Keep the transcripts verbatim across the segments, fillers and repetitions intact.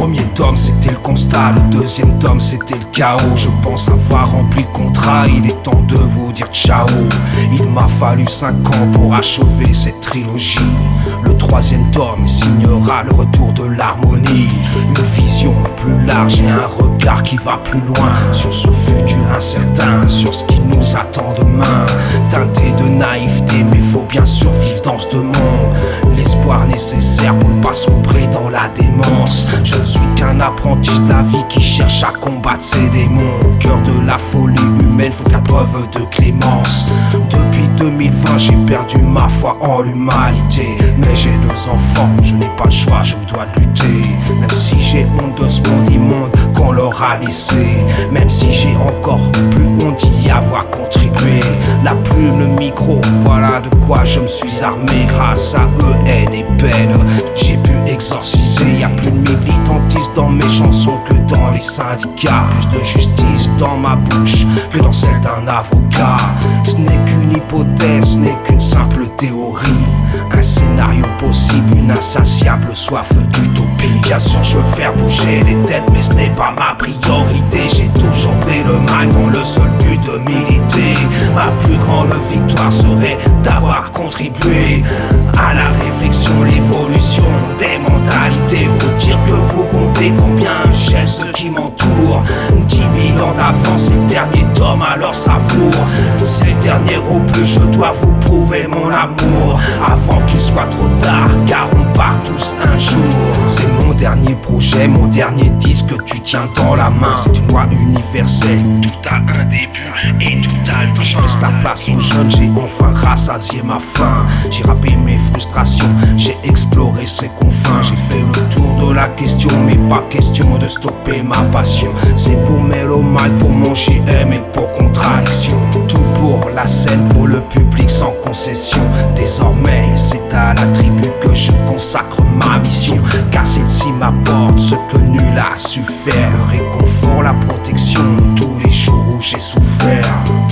premier tome c'était le constat, le deuxième tome c'était le chaos. Je pense avoir rempli le contrat, il est temps de vous dire ciao. Il m'a fallu cinq ans pour achever cette trilogie. Le troisième tome signera le retour de l'harmonie. Une vision plus large et un regard qui va plus loin sur ce futur incertain, sur ce qui nous attend demain. Teinté de naïveté mais faut bien survivre dans ce monde. L'espoir nécessaire pour ne pas sombrer dans la démence. Je ne suis qu'un apprenti de la vie qui cherche à combattre ses démons. Au cœur de la folie humaine, faut faire preuve de clémence. Depuis deux mille vingt, j'ai perdu ma foi en l'humanité. Mais j'ai deux enfants, je n'ai pas le choix, je me dois de lutter. Même si j'ai honte de ce monde immonde qu'on leur a laissé. Même si j'ai encore plus honte d'y avoir contribué. La plume, le micro, voilà de quoi je me suis armé. Grâce à eux, haine et peine, j'ai pu exorciser. Y'a plus de militantisme dans mes chansons que dans les syndicats. Plus de justice dans ma bouche que dans celle d'un avocat. Ce n'est qu'une hypothèse, ce n'est qu'une simple théorie. Un scénario possible, une insatiable soif d'utopie. Bien sûr je veux faire bouger les têtes mais ce n'est pas ma priorité. J'ai toujours pris le mic dans le seul but de militer. Ma plus grande victoire serait d'avoir contribué à la réflexion, l'évolution des mentalités. Faut dire que vous comptez combien j'aime ceux qui m'entourent. Dix mille ans d'avance, c'est le dernier tome alors savoure. C'est le dernier opus, je dois vous prouver mon amour avant qu'il soit trop tard, car on part tous un jour. C'est mon dernier projet, mon dernier disque que tu tiens dans la main. C'est une loi universelle, tout a un début et tout a une fin. Je laisse la place aux jeunes, j'ai enfin rassasié ma faim. J'ai rappé mes frustrations, j'ai exploré ses confins. J'ai fait le tour de la question, mais pas question de stopper ma passion. C'est pour mélomane, pour mon J M et pour contradiction. Tout pour la scène, pour le public sans concession. Désormais c'est à la tribu que je consacre ma mission. Car celle-ci m'apporte ce que nul a su faire. Le réconfort, la protection, tous les jours où j'ai souffert.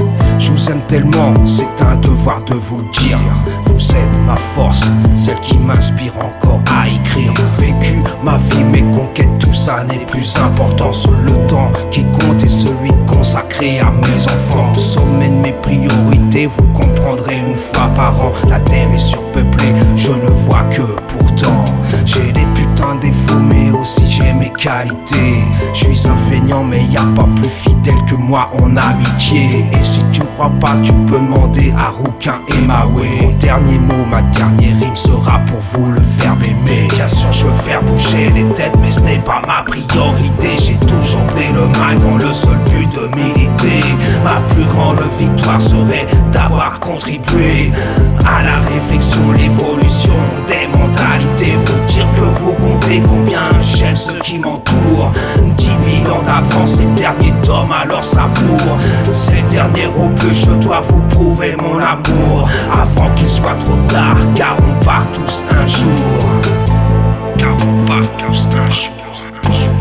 Je vous aime tellement, c'est un devoir de vous le dire. Vous êtes ma force, celle qui m'inspire encore à écrire. J'ai vécu ma vie, mes conquêtes, tout ça n'est plus important. Seul le temps qui compte est celui consacré à mes enfants. Au sommet de mes priorités, vous comprendrez une fois par an. La terre est surpeuplée, je ne vois que pourtant. J'ai des putains de défauts mais aussi j'ai mes qualités. Je suis un feignant mais y a pas plus fidèle que moi en amitié. Et si tu me crois pas tu peux demander à Rouquin et Maoué. Mon dernier mot, ma dernière rime sera pour vous le verbe aimer. Bien sûr je veux faire bouger les têtes mais ce n'est pas ma priorité. J'ai toujours pris le mic dans le seul but de militer. Ma plus grande victoire serait d'avoir contribué à la réflexion, l'évolution des mentalités. Faut dire que vous comptez combien j'aime ceux qui m'entourent. Dix mille ans d'avance, c'est le dernier tome alors savoure. C'est le dernier opus, je dois vous prouver mon amour avant qu'il soit trop tard, car on part tous un jour. Car on part tous un jour, un jour.